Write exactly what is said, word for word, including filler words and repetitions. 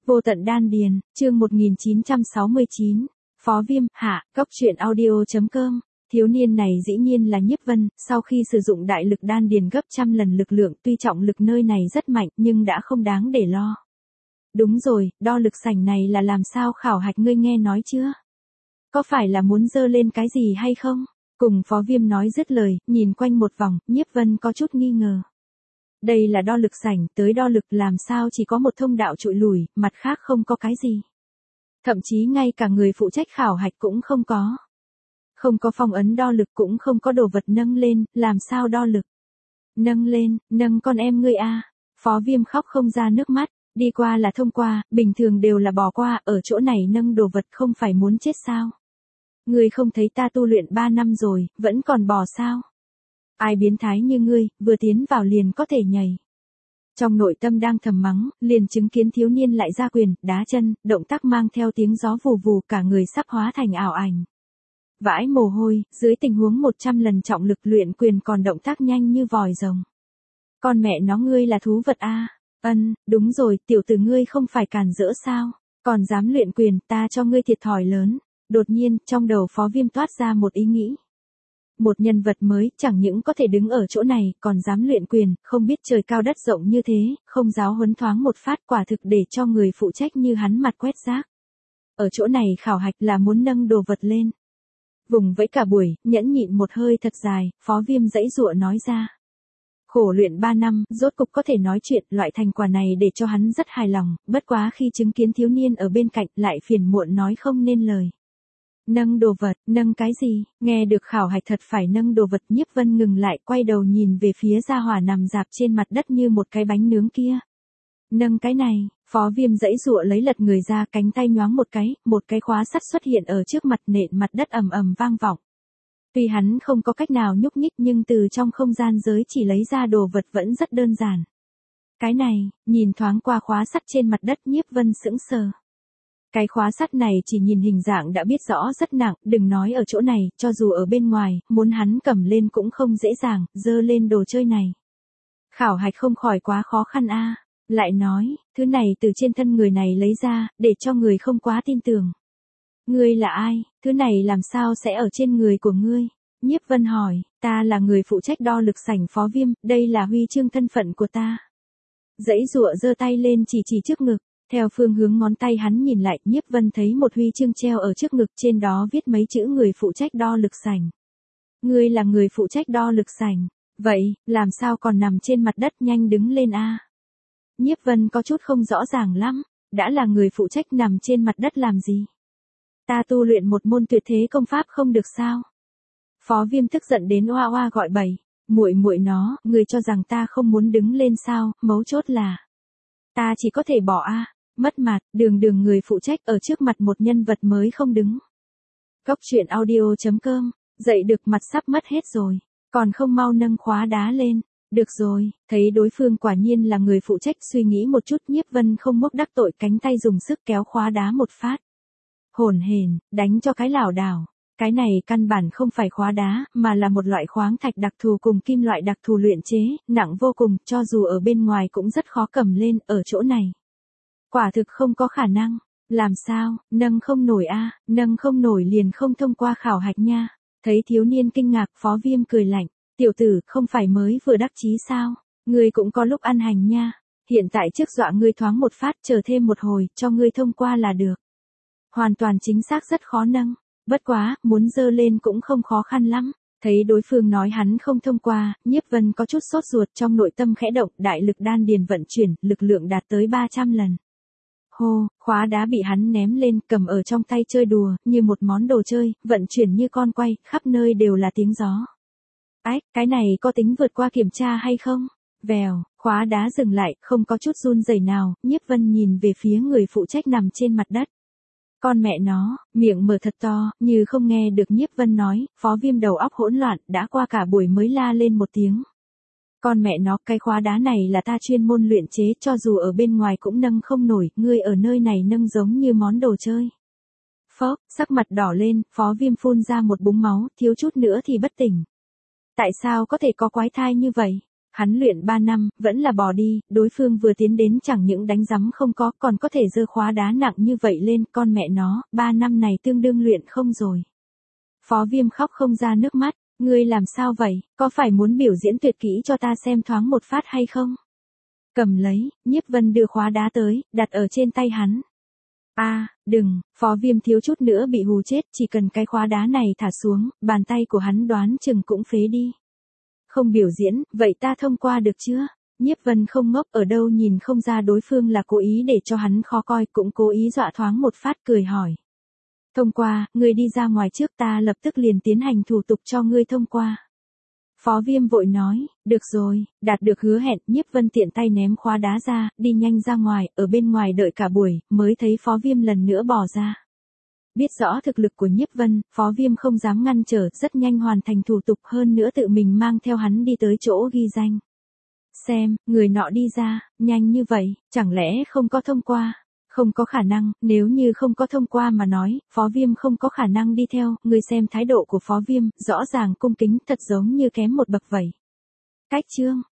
Vô tận đan điền, chương một nghìn chín trăm sáu mươi chín. Phó Viêm, hạ, góc truyện audio.com. Thiếu niên này dĩ nhiên là Nhiếp Vân, sau khi sử dụng đại lực đan điền gấp trăm lần lực lượng, tuy trọng lực nơi này rất mạnh nhưng đã không đáng để lo. Đúng rồi, đo lực sảnh này là làm sao khảo hạch ngươi nghe nói chưa? Có phải là muốn dơ lên cái gì hay không? Cùng Phó Viêm nói dứt lời, nhìn quanh một vòng, Nhiếp Vân có chút nghi ngờ. Đây là đo lực sảnh, tới đo lực làm sao chỉ có một thông đạo trụi lùi, mặt khác không có cái gì. Thậm chí ngay cả người phụ trách khảo hạch cũng không có. Không có phong ấn đo lực cũng không có đồ vật nâng lên, làm sao đo lực. Nâng lên, nâng con em ngươi a. Phó Viêm khóc không ra nước mắt, đi qua là thông qua, bình thường đều là bỏ qua, ở chỗ này nâng đồ vật không phải muốn chết sao. Ngươi không thấy ta tu luyện ba năm rồi, vẫn còn bỏ sao. Ai biến thái như ngươi, vừa tiến vào liền có thể nhảy. Trong nội tâm đang thầm mắng, liền chứng kiến thiếu niên lại ra quyền, đá chân, động tác mang theo tiếng gió vù vù, cả người sắp hóa thành ảo ảnh. Vãi mồ hôi, dưới tình huống một trăm lần trọng lực luyện quyền còn động tác nhanh như vòi rồng. Con mẹ nó ngươi là thú vật a. Ân, đúng rồi, tiểu tử ngươi không phải càn rỡ sao, còn dám luyện quyền, ta cho ngươi thiệt thòi lớn. Đột nhiên, trong đầu Phó Viêm toát ra một ý nghĩ. Một nhân vật mới, chẳng những có thể đứng ở chỗ này, còn dám luyện quyền, không biết trời cao đất rộng như thế, không giáo huấn thoáng một phát, quả thực để cho người phụ trách như hắn mặt quét rác. Ở chỗ này khảo hạch là muốn nâng đồ vật lên. Vùng vẫy cả buổi, nhẫn nhịn một hơi thật dài, Phó Viêm giãy giụa nói ra. Khổ luyện ba năm, rốt cục có thể nói chuyện, loại thành quả này để cho hắn rất hài lòng, bất quá khi chứng kiến thiếu niên ở bên cạnh lại phiền muộn nói không nên lời. Nâng đồ vật, nâng cái gì, nghe được khảo hạch thật phải nâng đồ vật. Nhiếp Vân ngừng lại, quay đầu nhìn về phía gia hỏa nằm dạp trên mặt đất như một cái bánh nướng kia. Nâng cái này, Phó Viêm giãy giụa lấy lật người ra, cánh tay nhoáng một cái, một cái khóa sắt xuất hiện ở trước mặt, nện mặt đất ầm ầm vang vọng. Tuy hắn không có cách nào nhúc nhích nhưng từ trong không gian giới chỉ lấy ra đồ vật vẫn rất đơn giản. Cái này, nhìn thoáng qua khóa sắt trên mặt đất, Nhiếp Vân sững sờ. Cái khóa sắt này chỉ nhìn hình dạng đã biết rõ rất nặng, đừng nói ở chỗ này, cho dù ở bên ngoài, muốn hắn cầm lên cũng không dễ dàng, dơ lên đồ chơi này. Khảo hạch không khỏi quá khó khăn a. Lại nói, thứ này từ trên thân người này lấy ra, để cho người không quá tin tưởng. Ngươi là ai, thứ này làm sao sẽ ở trên người của ngươi? Nhiếp Vân hỏi, ta là người phụ trách đo lực sảnh Phó Viêm, đây là huy chương thân phận của ta. Giãy giụa giơ tay lên chỉ chỉ trước ngực. Theo phương hướng ngón tay hắn nhìn lại, Nhiếp Vân thấy một huy chương treo ở trước ngực, trên đó viết mấy chữ người phụ trách đo lực sảnh. Ngươi là người phụ trách đo lực sảnh, vậy, làm sao còn nằm trên mặt đất, nhanh đứng lên a. Nhiếp Vân có chút không rõ ràng lắm, đã là người phụ trách nằm trên mặt đất làm gì? Ta tu luyện một môn tuyệt thế công pháp không được sao? Phó Viêm tức giận đến oa oa gọi bậy, muội muội nó, người cho rằng ta không muốn đứng lên sao, mấu chốt là ta chỉ có thể bỏ a. Mất mặt, đường đường người phụ trách ở trước mặt một nhân vật mới không đứng. Góc truyện audio.com, dậy được mặt sắp mất hết rồi, còn không mau nâng khóa đá lên. Được rồi, thấy đối phương quả nhiên là người phụ trách, suy nghĩ một chút, Nhiếp Vân không mốc đắc tội, cánh tay dùng sức kéo khóa đá một phát. Hồn hển, đánh cho cái lảo đảo. Cái này căn bản không phải khóa đá, mà là một loại khoáng thạch đặc thù cùng kim loại đặc thù luyện chế, nặng vô cùng, cho dù ở bên ngoài cũng rất khó cầm lên, ở chỗ này. Quả thực không có khả năng. Làm sao, nâng không nổi a, nâng không nổi liền không thông qua khảo hạch nha. Thấy thiếu niên kinh ngạc, Phó Viêm cười lạnh. Tiểu tử, không phải mới vừa đắc chí sao? Ngươi cũng có lúc ăn hành nha. Hiện tại trước dọa ngươi thoáng một phát, chờ thêm một hồi, cho ngươi thông qua là được. Hoàn toàn chính xác rất khó nâng. Bất quá, muốn dơ lên cũng không khó khăn lắm. Thấy đối phương nói hắn không thông qua, Nhiếp Vân có chút sốt ruột, trong nội tâm khẽ động, đại lực đan điền vận chuyển, lực lượng đạt tới ba trăm lần. Hô, khóa đá bị hắn ném lên, cầm ở trong tay chơi đùa, như một món đồ chơi, vận chuyển như con quay, khắp nơi đều là tiếng gió. Ách, cái này có tính vượt qua kiểm tra hay không? Vèo, khóa đá dừng lại, không có chút run rẩy nào, Nhiếp Vân nhìn về phía người phụ trách nằm trên mặt đất. Con mẹ nó, miệng mở thật to, như không nghe được Nhiếp Vân nói, Phó Viêm đầu óc hỗn loạn, đã qua cả buổi mới la lên một tiếng. Con mẹ nó, cái khóa đá này là ta chuyên môn luyện chế, cho dù ở bên ngoài cũng nâng không nổi, ngươi ở nơi này nâng giống như món đồ chơi. Phốc, sắc mặt đỏ lên, Phó Viêm phun ra một búng máu, thiếu chút nữa thì bất tỉnh. Tại sao có thể có quái thai như vậy? Hắn luyện ba năm, vẫn là bỏ đi, đối phương vừa tiến đến chẳng những đánh giấm không có, còn có thể giơ khóa đá nặng như vậy lên, con mẹ nó, ba năm này tương đương luyện không rồi. Phó Viêm khóc không ra nước mắt, ngươi làm sao vậy, có phải muốn biểu diễn tuyệt kỹ cho ta xem thoáng một phát hay không? Cầm lấy, Nhiếp Vân đưa khóa đá tới, đặt ở trên tay hắn. A, à, đừng, Phó Viêm thiếu chút nữa bị hù chết, chỉ cần cái khóa đá này thả xuống, bàn tay của hắn đoán chừng cũng phế đi. Không biểu diễn, vậy ta thông qua được chưa? Nhiếp Vân không ngốc, ở đâu nhìn không ra đối phương là cố ý để cho hắn khó coi, cũng cố ý dọa thoáng một phát, cười hỏi. Thông qua, ngươi đi ra ngoài trước, ta lập tức liền tiến hành thủ tục cho ngươi thông qua. Phó Viêm vội nói, được rồi, đạt được hứa hẹn, Nhiếp Vân tiện tay ném khóa đá ra, đi nhanh ra ngoài, ở bên ngoài đợi cả buổi, mới thấy Phó Viêm lần nữa bỏ ra. Biết rõ thực lực của Nhiếp Vân, Phó Viêm không dám ngăn trở, rất nhanh hoàn thành thủ tục, hơn nữa tự mình mang theo hắn đi tới chỗ ghi danh. Xem, người nọ đi ra, nhanh như vậy, chẳng lẽ không có thông qua? Không có khả năng, nếu như không có thông qua mà nói, Phó Viêm không có khả năng đi theo, người xem thái độ của Phó Viêm, rõ ràng cung kính, thật giống như kém một bậc vậy. Cách chương